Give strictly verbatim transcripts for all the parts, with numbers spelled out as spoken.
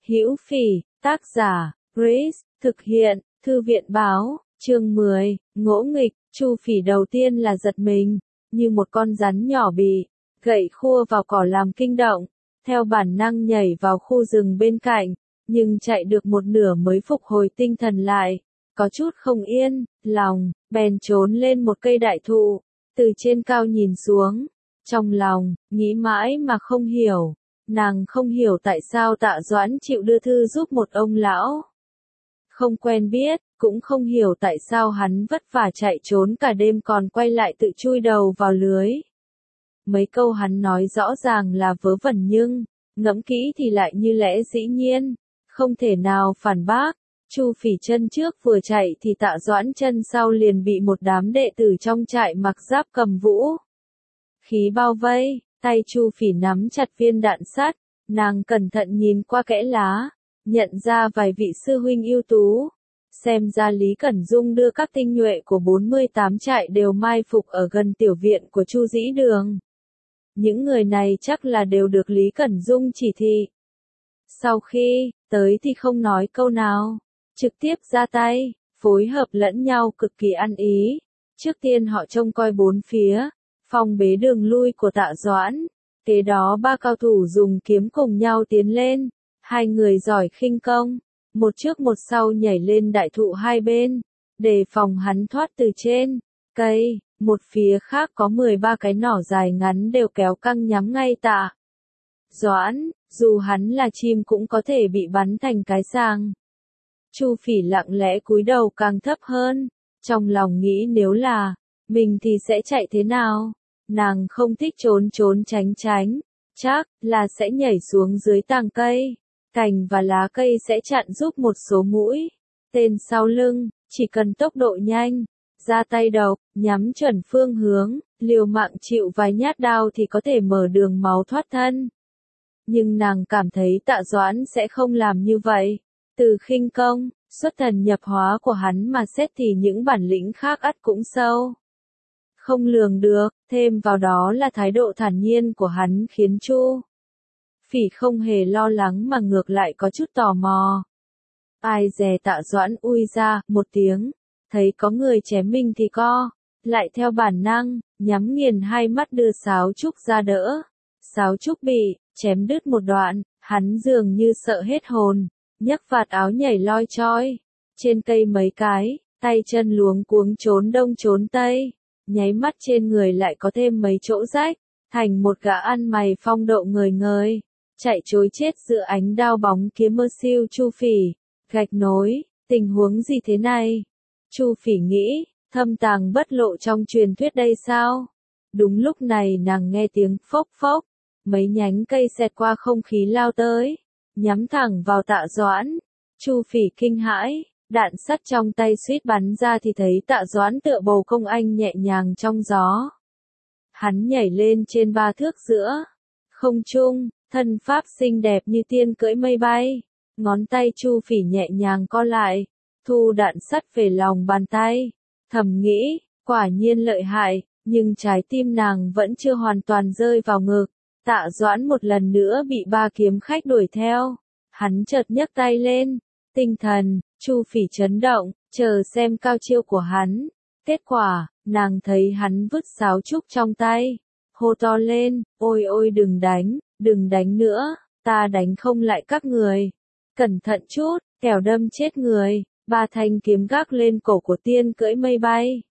Hữu Phỉ, tác giả, Grace, thực hiện, Thư viện báo, chương mười, ngỗ nghịch. Chu Phỉ đầu tiên là giật mình, như một con rắn nhỏ bị gậy khua vào cỏ làm kinh động, theo bản năng nhảy vào khu rừng bên cạnh, nhưng chạy được một nửa mới phục hồi tinh thần lại, có chút không yên lòng, bèn trốn lên một cây đại thụ, từ trên cao nhìn xuống, trong lòng nghĩ mãi mà không hiểu, nàng không hiểu tại sao Tạ Doãn chịu đưa thư giúp một ông lão không quen biết, cũng không hiểu tại sao hắn vất vả chạy trốn cả đêm còn quay lại tự chui đầu vào lưới. Mấy câu hắn nói rõ ràng là vớ vẩn nhưng, ngẫm kỹ thì lại như lẽ dĩ nhiên, không thể nào phản bác. Chu Phỉ chân trước vừa chạy thì Tạ Doãn chân sau liền bị một đám đệ tử trong trại mặc giáp cầm vũ khí bao vây, tay Chu Phỉ nắm chặt viên đạn sắt, nàng cẩn thận nhìn qua kẽ lá, nhận ra vài vị sư huynh ưu tú. Xem ra Lý Cẩn Dung đưa các tinh nhuệ của bốn mươi tám trại đều mai phục ở gần tiểu viện của Chu Dĩ Đường. Những người này chắc là đều được Lý Cẩn Dung chỉ thị. Sau khi tới thì không nói câu nào, trực tiếp ra tay, phối hợp lẫn nhau cực kỳ ăn ý. Trước tiên họ trông coi bốn phía, phòng bế đường lui của Tạ Doãn. Kế đó ba cao thủ dùng kiếm cùng nhau tiến lên, hai người giỏi khinh công, một trước một sau nhảy lên đại thụ hai bên, đề phòng hắn thoát từ trên cây. Một phía khác có mười ba cái nỏ dài ngắn đều kéo căng nhắm ngay Tạ Doãn, dù hắn là chim cũng có thể bị bắn thành cái sàng. Chu Phỉ lặng lẽ cúi đầu càng thấp hơn, trong lòng nghĩ nếu là mình thì sẽ chạy thế nào. Nàng không thích trốn trốn tránh tránh, chắc là sẽ nhảy xuống dưới tàng cây, cành và lá cây sẽ chặn giúp một số mũi tên sau lưng, chỉ cần tốc độ nhanh, ra tay độc, nhắm chuẩn phương hướng, liều mạng chịu vài nhát đao thì có thể mở đường máu thoát thân. Nhưng nàng cảm thấy Tạ Doãn sẽ không làm như vậy. Từ khinh công, xuất thần nhập hóa của hắn mà xét thì những bản lĩnh khác ắt cũng sâu không lường được, thêm vào đó là thái độ thản nhiên của hắn khiến Chu Phỉ không hề lo lắng mà ngược lại có chút tò mò. Ai dè Tạ Doãn ui ra một tiếng, thấy có người chém mình thì co lại theo bản năng, nhắm nghiền hai mắt đưa Sáo Trúc ra đỡ. Sáo Trúc bị chém đứt một đoạn, hắn dường như sợ hết hồn, nhấc vạt áo nhảy loi choi trên cây mấy cái, tay chân luống cuống trốn đông trốn tây, nháy mắt trên người lại có thêm mấy chỗ rách, thành một gã ăn mày phong độ ngời ngời, chạy trối chết giữa ánh đao bóng kiếm mơ siêu. Chu Phỉ gạch nối, tình huống gì thế này? Chu Phỉ nghĩ, thâm tàng bất lộ trong truyền thuyết đây sao? Đúng lúc này nàng nghe tiếng phốc phốc, mấy nhánh cây xẹt qua không khí lao tới, nhắm thẳng vào Tạ Doãn. Chu Phỉ kinh hãi, đạn sắt trong tay suýt bắn ra thì thấy Tạ Doãn tựa bầu công anh nhẹ nhàng trong gió. Hắn nhảy lên trên ba thước giữa không trung, thân pháp xinh đẹp như tiên cưỡi mây bay, ngón tay Chu Phỉ nhẹ nhàng co lại, thu đạn sắt về lòng bàn tay, thầm nghĩ, quả nhiên lợi hại, nhưng trái tim nàng vẫn chưa hoàn toàn rơi vào ngực. Tạ Doãn một lần nữa bị ba kiếm khách đuổi theo, hắn chợt nhấc tay lên, tinh thần Chu Phỉ chấn động, chờ xem cao chiêu của hắn. Kết quả, nàng thấy hắn vứt sáo trúc trong tay, hô to lên, ôi ôi đừng đánh, đừng đánh nữa, ta đánh không lại các người. Cẩn thận chút, kẻo đâm chết người. Ba thanh kiếm gác lên cổ của tiên cưỡi mây bay,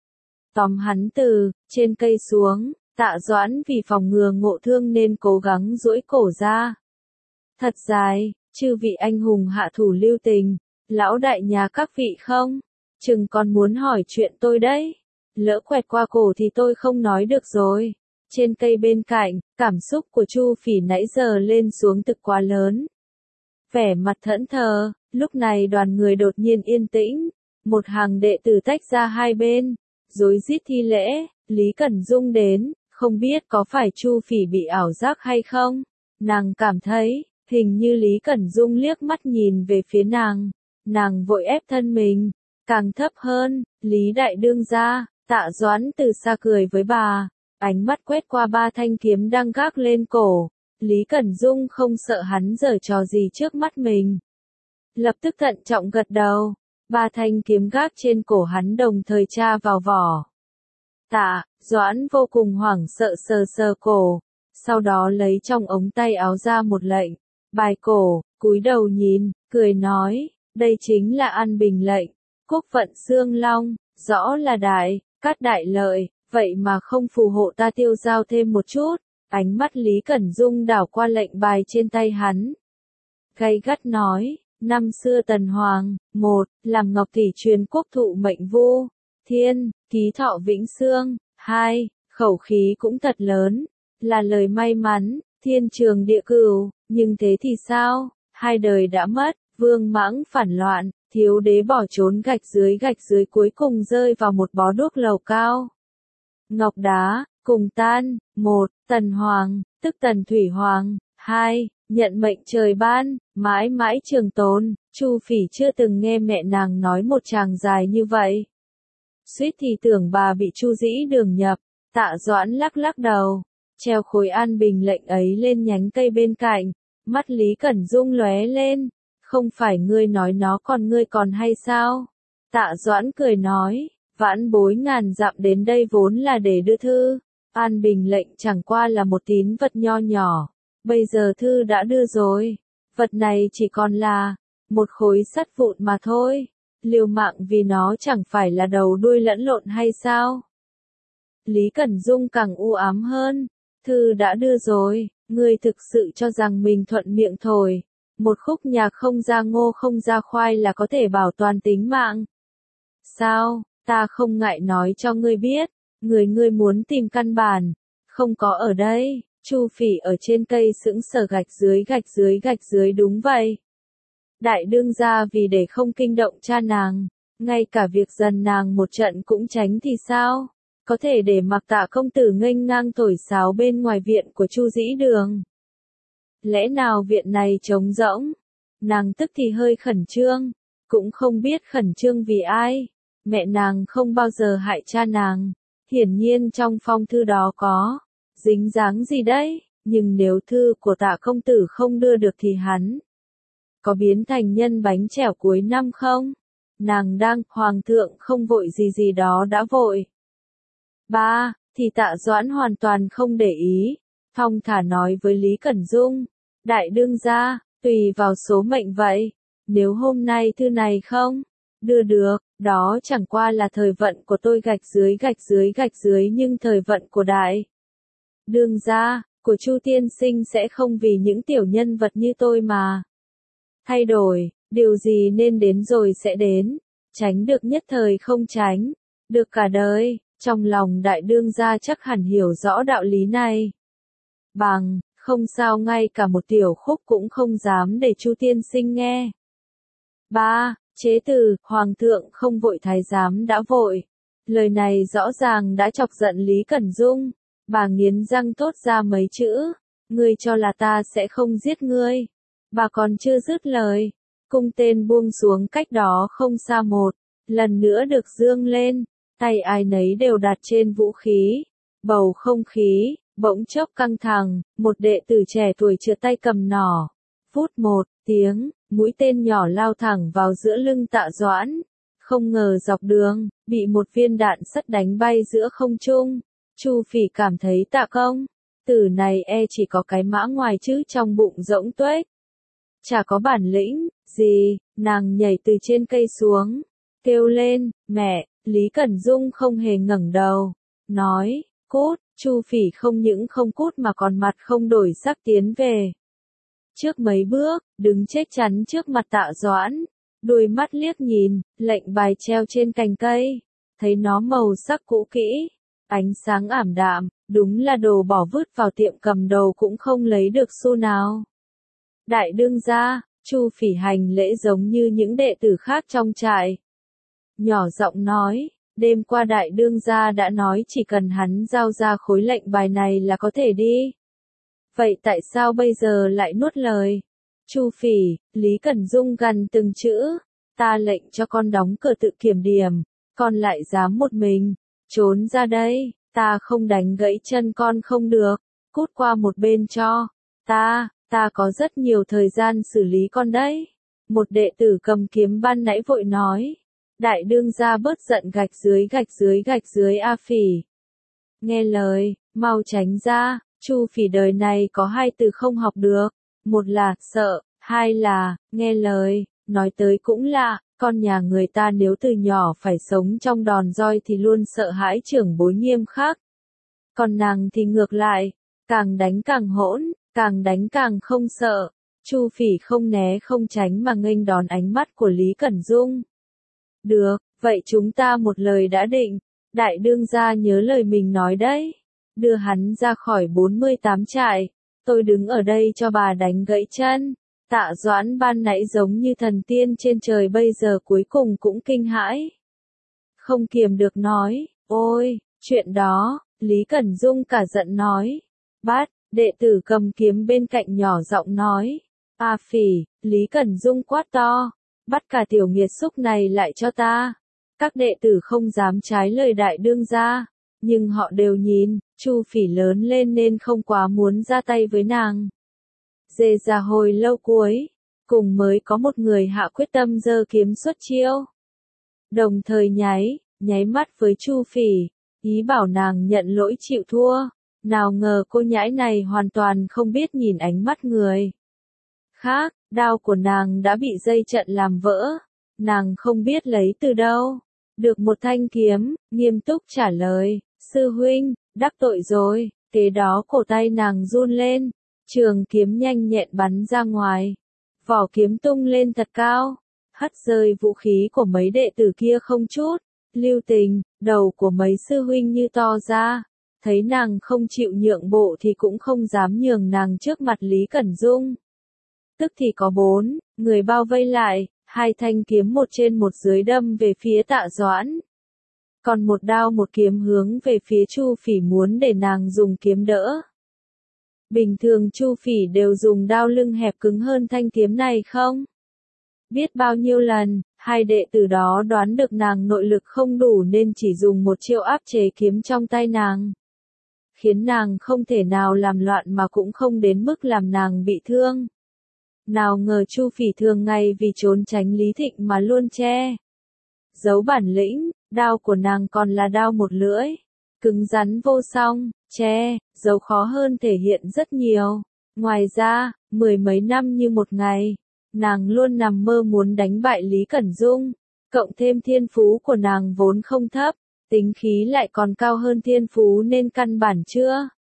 tóm hắn từ trên cây xuống. Tạ Doãn vì phòng ngừa ngộ thương nên cố gắng duỗi cổ ra thật dài. Chư vị anh hùng hạ thủ lưu tình, lão đại nhà các vị không chừng còn muốn hỏi chuyện tôi đấy, lỡ quẹt qua cổ thì tôi không nói được rồi. Trên cây bên cạnh, cảm xúc của Chu Phỉ nãy giờ lên xuống thực quá lớn, vẻ mặt thẫn thờ. Lúc này đoàn người đột nhiên yên tĩnh, một hàng đệ tử tách ra hai bên, rối rít thi lễ. Lý Cẩn Dung đến, không biết có phải Chu Phỉ bị ảo giác hay không. Nàng cảm thấy, hình như Lý Cẩn Dung liếc mắt nhìn về phía nàng, nàng vội ép thân mình càng thấp hơn. Lý đại đương gia. Tạ Doãn từ xa cười với bà, ánh mắt quét qua ba thanh kiếm đang gác lên cổ, Lý Cẩn Dung không sợ hắn giở trò gì trước mắt mình. Lập tức thận trọng gật đầu, ba thanh kiếm gác trên cổ hắn đồng thời tra vào vỏ. Tạ, Doãn vô cùng hoảng sợ sờ sờ cổ, sau đó lấy trong ống tay áo ra một lệnh, bài cổ, cúi đầu nhìn, cười nói, đây chính là An Bình lệnh, quốc vận xương long, rõ là đại, cát đại lợi, vậy mà không phù hộ ta tiêu giao thêm một chút. Ánh mắt Lý Cẩn Dung đảo qua lệnh bài trên tay hắn. Gay gắt nói, năm xưa Tần Hoàng, một, làm Ngọc Tỷ truyền quốc thụ mệnh vu, thiên, ký thọ vĩnh xương, hai, khẩu khí cũng thật lớn, là lời may mắn, thiên trường địa cửu, nhưng thế thì sao, hai đời đã mất, vương mãng phản loạn, thiếu đế bỏ trốn gạch dưới gạch dưới cuối cùng rơi vào một bó đuốc lầu cao. Ngọc đá, cùng tan, một, Tần Hoàng, tức Tần Thủy Hoàng, hai, nhận mệnh trời ban, mãi mãi trường tồn, Chu Phỉ chưa từng nghe mẹ nàng nói một tràng dài như vậy. Suýt thì tưởng bà bị Chu Dĩ Đường nhập, Tạ Doãn lắc lắc đầu, treo khối An Bình lệnh ấy lên nhánh cây bên cạnh, mắt Lý Cẩn Dung lóe lên, không phải ngươi nói nó còn ngươi còn hay sao? Tạ Doãn cười nói, vãn bối ngàn dặm đến đây vốn là để đưa thư. An Bình lệnh chẳng qua là một tín vật nho nhỏ, bây giờ thư đã đưa rồi, vật này chỉ còn là một khối sắt vụn mà thôi, liều mạng vì nó chẳng phải là đầu đuôi lẫn lộn hay sao? Lý Cẩn Dung càng u ám hơn, thư đã đưa rồi, ngươi thực sự cho rằng mình thuận miệng thổi, một khúc nhạc không ra ngô không ra khoai là có thể bảo toàn tính mạng. Sao, ta không ngại nói cho ngươi biết. Người ngươi muốn tìm căn bản, không có ở đây, Chu Phỉ ở trên cây sững sờ gạch dưới gạch dưới gạch dưới đúng vậy. Đại đương gia vì để không kinh động cha nàng, ngay cả việc dần nàng một trận cũng tránh thì sao, có thể để mặc Tạ công tử nghênh ngang thổi sáo bên ngoài viện của Chu Dĩ Đường. Lẽ nào viện này trống rỗng, nàng tức thì hơi khẩn trương, cũng không biết khẩn trương vì ai, mẹ nàng không bao giờ hại cha nàng. Hiển nhiên trong phong thư đó có dính dáng gì đấy, nhưng nếu thư của Tạ công tử không đưa được thì hắn có biến thành nhân bánh chèo cuối năm không? Nàng đang, hoàng thượng không vội gì gì đó đã vội. Ba, thì Tạ Doãn hoàn toàn không để ý, thong thả nói với Lý Cẩn Dung, đại đương gia, tùy vào số mệnh vậy, nếu hôm nay thư này không đưa được, đó chẳng qua là thời vận của tôi gạch dưới gạch dưới gạch dưới nhưng thời vận của đại đương gia, của Chu tiên sinh sẽ không vì những tiểu nhân vật như tôi mà thay đổi, điều gì nên đến rồi sẽ đến, tránh được nhất thời không tránh, được cả đời, trong lòng đại đương gia chắc hẳn hiểu rõ đạo lý này. Bằng, không sao ngay cả một tiểu khúc cũng không dám để Chu tiên sinh nghe. Ba, chế từ, hoàng thượng không vội thái giám đã vội. Lời này rõ ràng đã chọc giận Lý Cẩn Dung, bà nghiến răng thốt ra mấy chữ, ngươi cho là ta sẽ không giết ngươi. Bà còn chưa dứt lời, cung tên buông xuống cách đó không xa một, lần nữa được dương lên, tay ai nấy đều đặt trên vũ khí, bầu không khí bỗng chốc căng thẳng, một đệ tử trẻ tuổi trượt tay cầm nỏ, phút một tiếng, mũi tên nhỏ lao thẳng vào giữa lưng Tạ Doãn, không ngờ dọc đường bị một viên đạn sắt đánh bay giữa không trung. Chu Phỉ cảm thấy Tạ công tử này e chỉ có cái mã ngoài chứ trong bụng rỗng tuếch, chả có bản lĩnh gì. Nàng nhảy từ trên cây xuống, kêu lên, mẹ. Lý Cẩn Dung không hề ngẩng đầu, nói, cút. Chu Phỉ không những không cút mà còn mặt không đổi sắc tiến về trước mấy bước, đứng chết chắn trước mặt Tạ Doãn, đôi mắt liếc nhìn, lệnh bài treo trên cành cây, thấy nó màu sắc cũ kỹ, ánh sáng ảm đạm, đúng là đồ bỏ vứt vào tiệm cầm đồ cũng không lấy được xu nào. Đại đương gia, Chu Phỉ hành lễ giống như những đệ tử khác trong trại, nhỏ giọng nói, đêm qua đại đương gia đã nói chỉ cần hắn giao ra khối lệnh bài này là có thể đi. Vậy tại sao bây giờ lại nuốt lời? Chu Phỉ, Lý Cẩn Dung gằn từng chữ, ta lệnh cho con đóng cửa tự kiểm điểm, con lại dám một mình trốn ra đây, ta không đánh gãy chân con không được, cút qua một bên cho Ta, ta có rất nhiều thời gian xử lý con đấy. Một đệ tử cầm kiếm ban nãy vội nói. Đại đương gia bớt giận gạch dưới gạch dưới gạch dưới A Phỉ. Nghe lời, mau tránh ra, Chu Phỉ đời này có hai từ không học được. Một là, sợ, hai là, nghe lời, nói tới cũng lạ, con nhà người ta nếu từ nhỏ phải sống trong đòn roi thì luôn sợ hãi trưởng bối nghiêm khắc. Còn nàng thì ngược lại, càng đánh càng hỗn, càng đánh càng không sợ. Chu Phỉ không né không tránh mà nghênh đón ánh mắt của Lý Cẩn Dung. Được, vậy chúng ta một lời đã định, đại đương gia nhớ lời mình nói đấy. Đưa hắn ra khỏi bốn mươi tám trại, tôi đứng ở đây cho bà đánh gãy chân. Tạ Doãn ban nãy giống như thần tiên trên trời bây giờ cuối cùng cũng kinh hãi. Không kiềm được nói, ôi, chuyện đó, Lý Cẩn Dung cả giận nói. Bát, đệ tử cầm kiếm bên cạnh nhỏ giọng nói. A Phỉ, Lý Cẩn Dung quát to. Bắt cả tiểu nghiệt xúc này lại cho ta. Các đệ tử không dám trái lời đại đương gia, nhưng họ đều nhìn, Chu Phỉ lớn lên nên không quá muốn ra tay với nàng. Dề ra hồi lâu cuối, cùng mới có một người hạ quyết tâm giơ kiếm xuất chiêu. Đồng thời nháy, nháy mắt với Chu Phỉ, ý bảo nàng nhận lỗi chịu thua. Nào ngờ cô nhãi này hoàn toàn không biết nhìn ánh mắt người khác, đao của nàng đã bị dây trận làm vỡ. Nàng không biết lấy từ đâu được một thanh kiếm, nghiêm túc trả lời, sư huynh, đắc tội rồi. Kế đó cổ tay nàng run lên, trường kiếm nhanh nhẹn bắn ra ngoài, vỏ kiếm tung lên thật cao, hất rơi vũ khí của mấy đệ tử kia không chút lưu tình. Đầu của mấy sư huynh như to ra, thấy nàng không chịu nhượng bộ thì cũng không dám nhường nàng trước mặt Lý Cẩn Dung. Tức thì có bốn người bao vây lại, hai thanh kiếm một trên một dưới đâm về phía Tạ Doãn. Còn một đao một kiếm hướng về phía Chu Phỉ muốn để nàng dùng kiếm đỡ. Bình thường Chu Phỉ đều dùng đao lưng hẹp cứng hơn thanh kiếm này không? Biết bao nhiêu lần, hai đệ tử đó đoán được nàng nội lực không đủ nên chỉ dùng một chiêu áp chế kiếm trong tay nàng. Khiến nàng không thể nào làm loạn mà cũng không đến mức làm nàng bị thương. Nào ngờ Chu Phỉ thường ngày vì trốn tránh Lý Thịnh mà luôn che giấu bản lĩnh, đao của nàng còn là đao một lưỡi, cứng rắn vô song, che giấu khó hơn thể hiện rất nhiều. Ngoài ra, mười mấy năm như một ngày, nàng luôn nằm mơ muốn đánh bại Lý Cẩn Dung, cộng thêm thiên phú của nàng vốn không thấp, tính khí lại còn cao hơn thiên phú nên căn bản chưa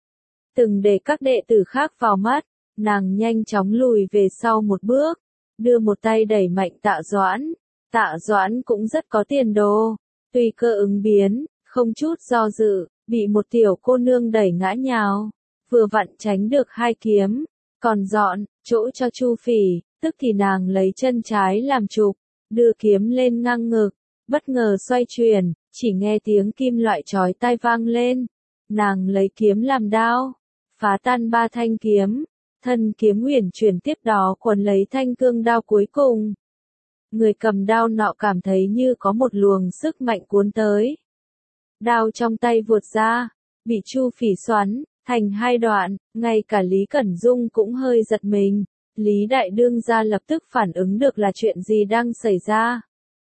từng để các đệ tử khác vào mắt. Nàng nhanh chóng lùi về sau một bước, đưa một tay đẩy mạnh Tạ Doãn. Tạ Doãn cũng rất có tiền đồ, tùy cơ ứng biến, không chút do dự, bị một tiểu cô nương đẩy ngã nhào, vừa vặn tránh được hai kiếm, còn dọn chỗ cho Chu Phỉ. Tức thì nàng lấy chân trái làm trục, đưa kiếm lên ngang ngực, bất ngờ xoay chuyển, chỉ nghe tiếng kim loại chói tai vang lên. Nàng lấy kiếm làm đao, phá tan ba thanh kiếm. Thân kiếm uyển chuyển tiếp đó quấn lấy thanh cương đao cuối cùng. Người cầm đao nọ cảm thấy như có một luồng sức mạnh cuốn tới. Đao trong tay vụt ra, bị Chu Phỉ xoắn thành hai đoạn, ngay cả Lý Cẩn Dung cũng hơi giật mình. Lý đại đương gia lập tức phản ứng được là chuyện gì đang xảy ra.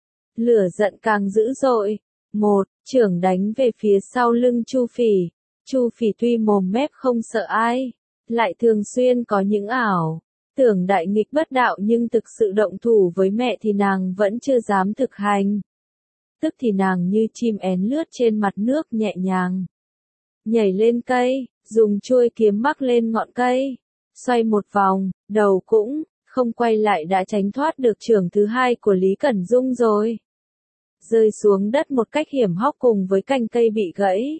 Lửa giận càng dữ dội. Một, chưởng đánh về phía sau lưng Chu Phỉ. Chu Phỉ tuy mồm mép không sợ ai, lại thường xuyên có những ảo tưởng đại nghịch bất đạo, nhưng thực sự động thủ với mẹ thì nàng vẫn chưa dám thực hành. Tức thì nàng như chim én lướt trên mặt nước nhẹ nhàng, nhảy lên cây, dùng chuôi kiếm mắc lên ngọn cây, xoay một vòng, đầu cũng không quay lại đã tránh thoát được chưởng thứ hai của Lý Cẩn Dung rồi. Rơi xuống đất một cách hiểm hóc cùng với cành cây bị gãy.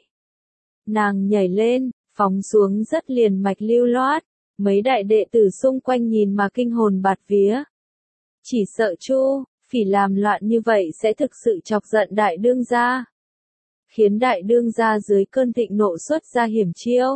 Nàng nhảy lên, phóng xuống rất liền mạch lưu loát, mấy đại đệ tử xung quanh nhìn mà kinh hồn bạt vía. Chỉ sợ Chu Phỉ làm loạn như vậy sẽ thực sự chọc giận đại đương gia, khiến đại đương gia dưới cơn thịnh nộ xuất ra hiểm chiêu.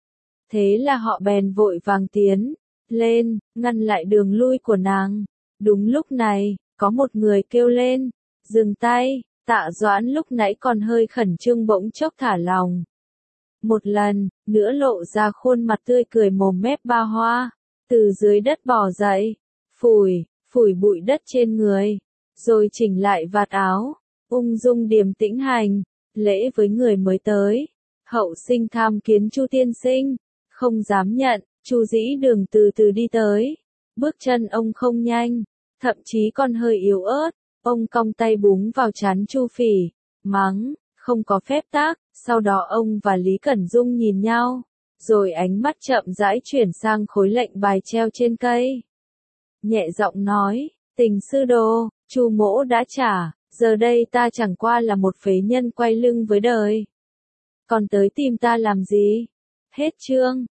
Thế là họ bèn vội vàng tiến lên, ngăn lại đường lui của nàng. Đúng lúc này, có một người kêu lên, dừng tay. Tạ Doãn lúc nãy còn hơi khẩn trương bỗng chốc thả lòng. một lần, nữa lộ ra khuôn mặt tươi cười mồm mép ba hoa, từ dưới đất bò dậy, phủi, phủi bụi đất trên người, rồi chỉnh lại vạt áo, ung dung điềm tĩnh hành, lễ với người mới tới. Hậu sinh tham kiến Chu tiên sinh, không dám nhận, Chu Dĩ Đường từ từ đi tới, bước chân ông không nhanh, thậm chí còn hơi yếu ớt, ông cong tay búng vào trán Chu Phỉ, mắng, không có phép tắc, sau đó ông và Lý Cẩn Dung nhìn nhau, rồi ánh mắt chậm rãi chuyển sang khối lệnh bài treo trên cây. Nhẹ giọng nói, Tình sư đồ, Chu mỗ đã trả, giờ đây ta chẳng qua là một phế nhân quay lưng với đời. Còn tới tìm ta làm gì? Hết chương.